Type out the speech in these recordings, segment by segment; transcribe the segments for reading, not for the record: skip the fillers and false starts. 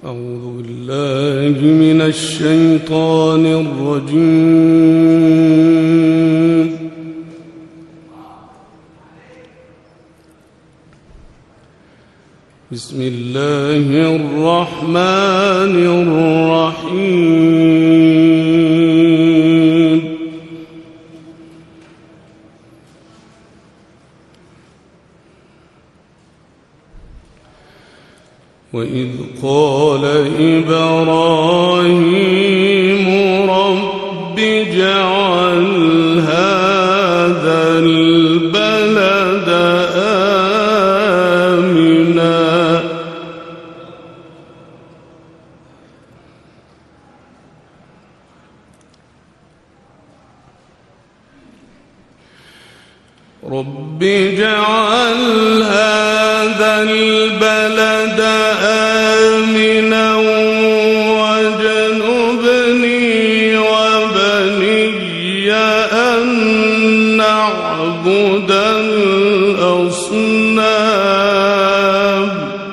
أعوذ بالله من الشيطان الرجيم. بسم الله الرحمن الرحيم. وإذ قال إبراهيم رب اجعل هذا البلد آمنا رب اجعل هذا البلد آمنا واجنبني وبني أن نعبد الأصنام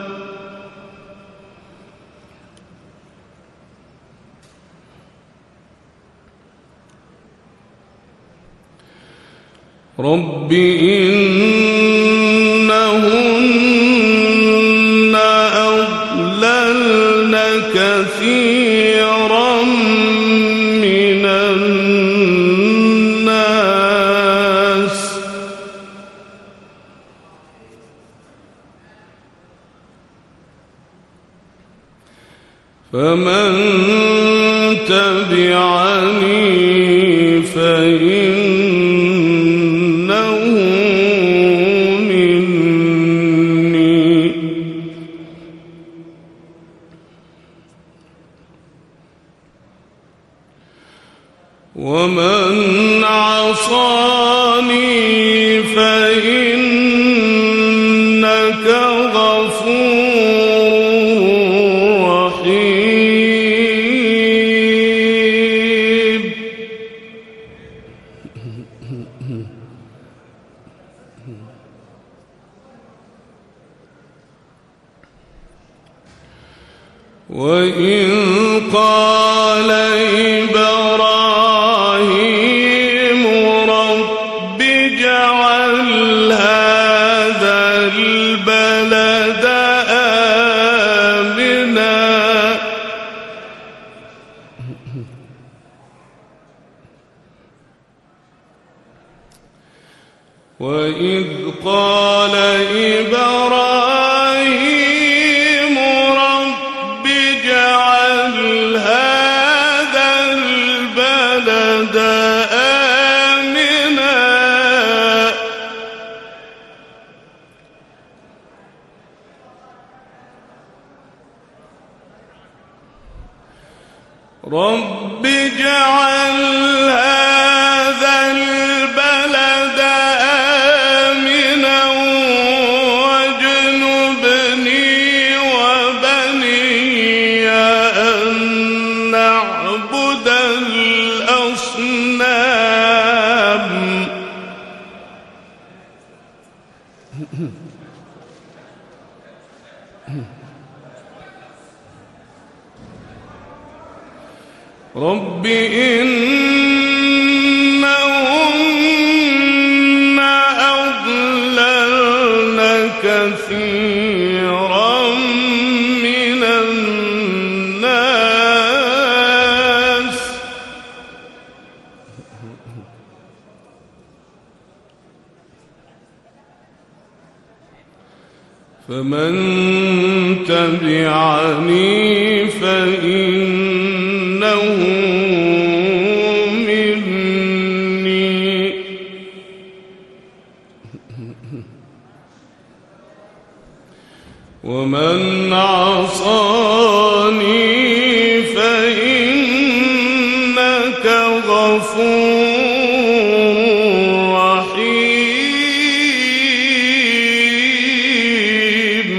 رب إنهن أضللن كثيرا من الناس فمن تبعني فإنه مني ومن عصاني فإنك غفور رحيم. وإذ قال إبراهيم رب اجعل هذا البلد آمنا وإذ قال إبراهيم رب اجعل هذا البلد آمنا رب اجعل هذا البلد آمنا واجنبني وبني أن نعبد الأصنام رب إنهن أضللن كثيرا من الناس فمن تبعني فإنه مني ومن عصاني فإنك غفور رحيم.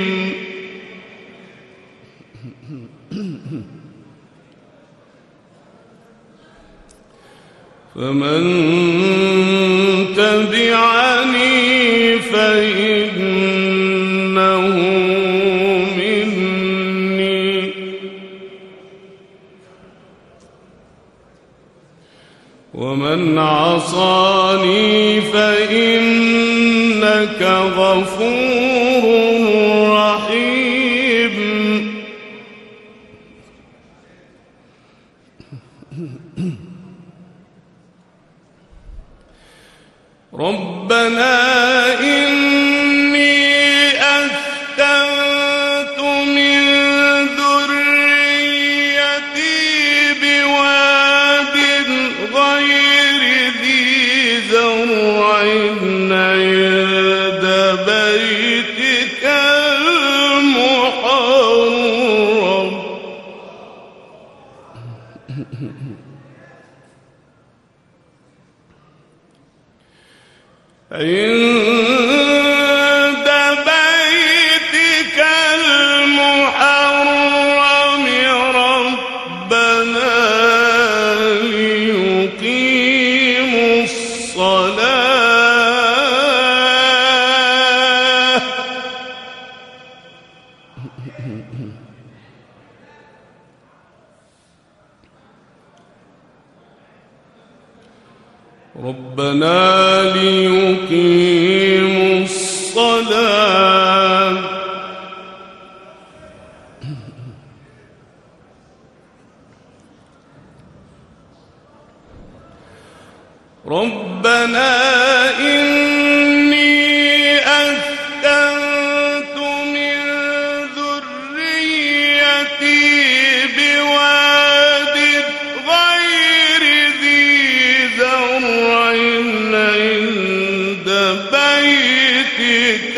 فمن تبعني فإنه مني ومن عصاني فإنك غفور رحيم. ربنا إني أسكنت من ذريتي بواد غير ذي زرع عند بيتك المحرم عند بيتك المحرم ربنا ليقيموا الصلاة ربنا ليقيموا الصلاة ربنا إني أسكنت من ذريتي بواد غير ذي زرع عند بيتك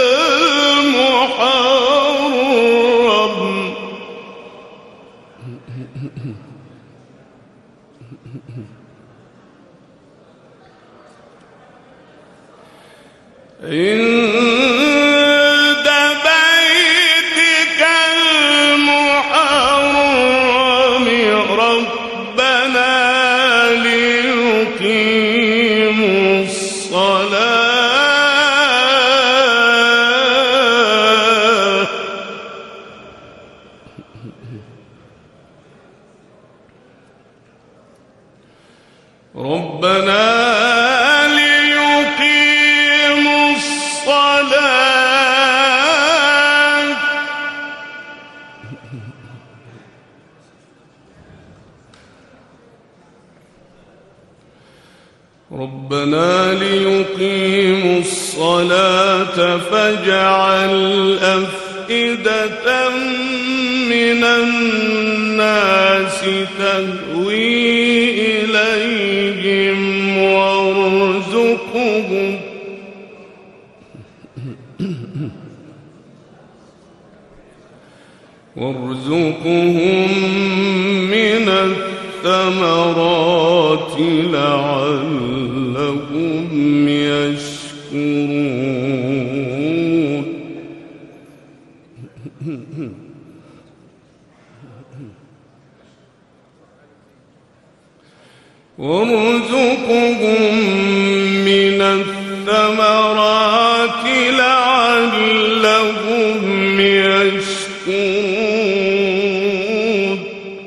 المحرم عند بيتك المحرم ربنا ليقيموا الصلاة ربنا ليقيموا الصلاة ربنا ليقيموا الصلاة فاجعل أفئدة من الناس تهوي إليهم وارزقهم من الثمرات لعلهم يشكرون وارزقهم من الثمرات لعلهم يشكرون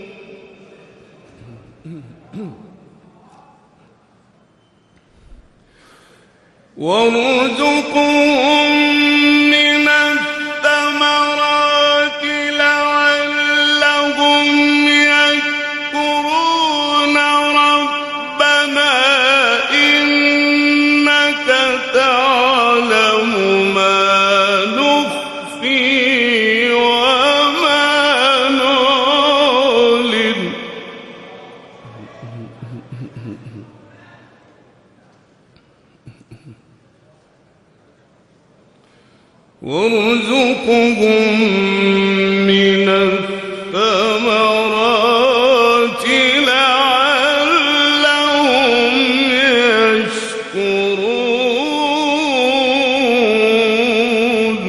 وارزقهم من الثمرات لعلهم يشكرون ربنا إنك تعلم ما نخفي وما نعلن وارزقهم من الثمرات لعلهم يشكرون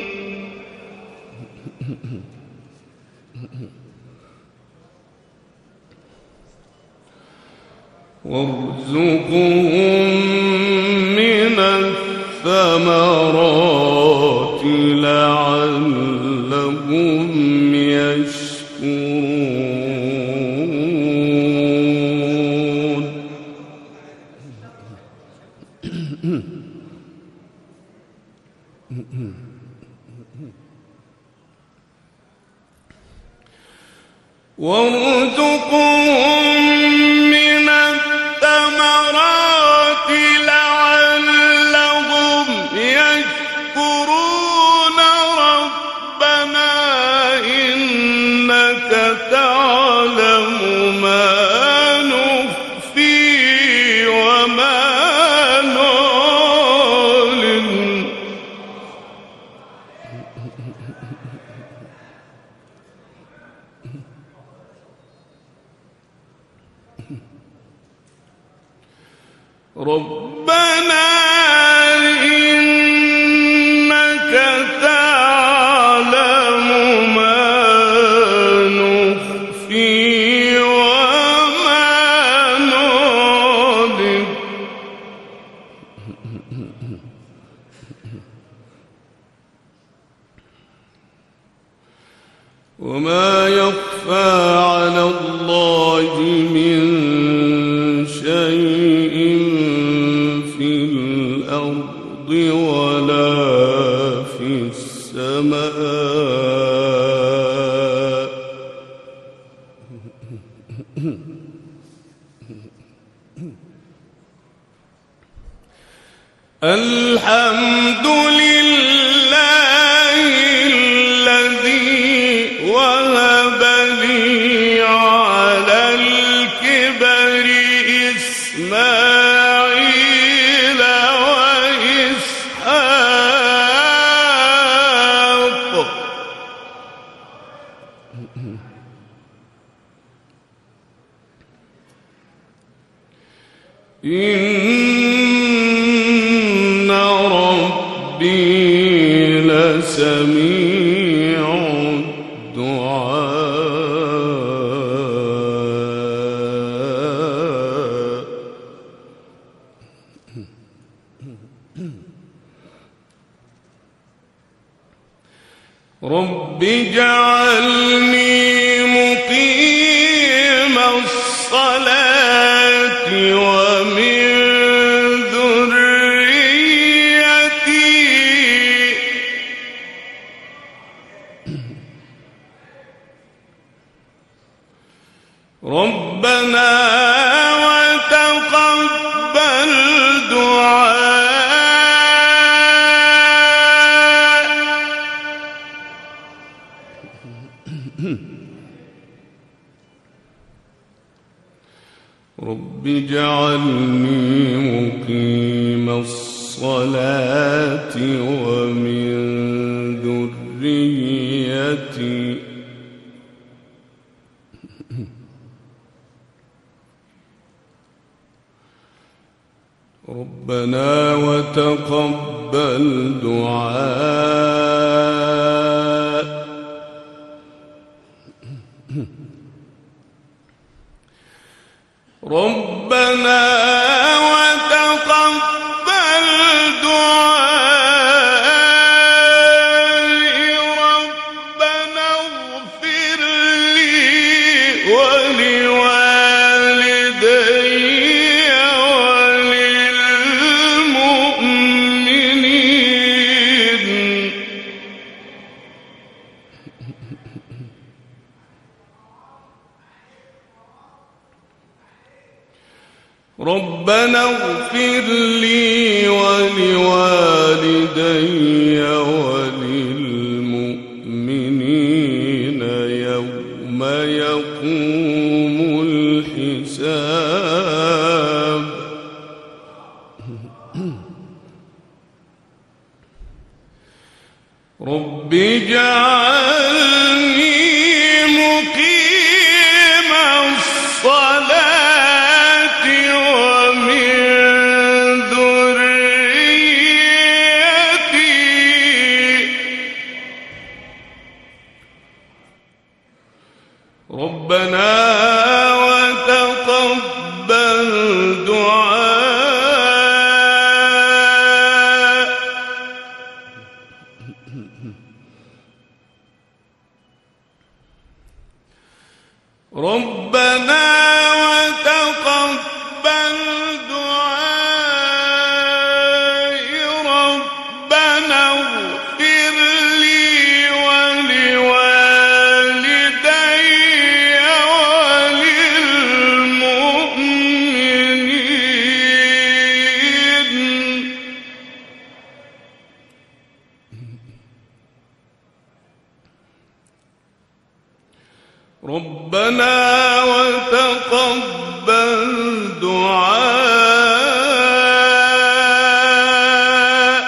وارزقهم من الثمرات لعلهم يشكرون وارزقهم من الثمرات لعلهم يشكرون ربنا إنك تعلم ما نخفي وما نعلن ربنا إنك تعلم ما نخفي وما نعلن وما يخفى على الله من شيء في الأرض ولا في السماء الحمد لله الذي وهب لي على الكبر إسماعيل وإسحاق إن ربي لسميع الدعاء رب اجعلني مقيم الصلاة ومن ذريتي ربنا وتقبل دعاء رب اجعلني مقيم الصلاة ومن ذريتي ربنا وتقبل دعاء ربنا وتقبل دعائي ربنا اغفر لي ولوالدي وللمؤمنين ربنا اغفر لي ولوالدي وللمؤمنين يوم يقوم الحساب رب اجعلني مقيم الصلاة ربنا وتقبل دعاء ربنا وتقبل دعاء ربنا اغفر لي ولوالدي ربنا وتقبل دعاء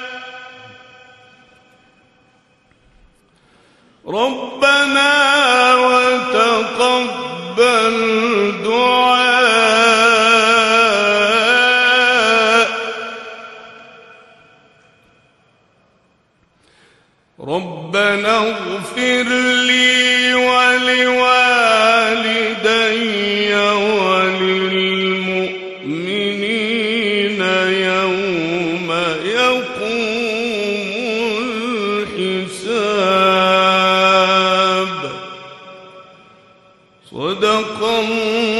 ربنا وتقبل دعاء ربنا اغفر لي ولوالدي وللمؤمنين يوم يقوم الحساب صدق الله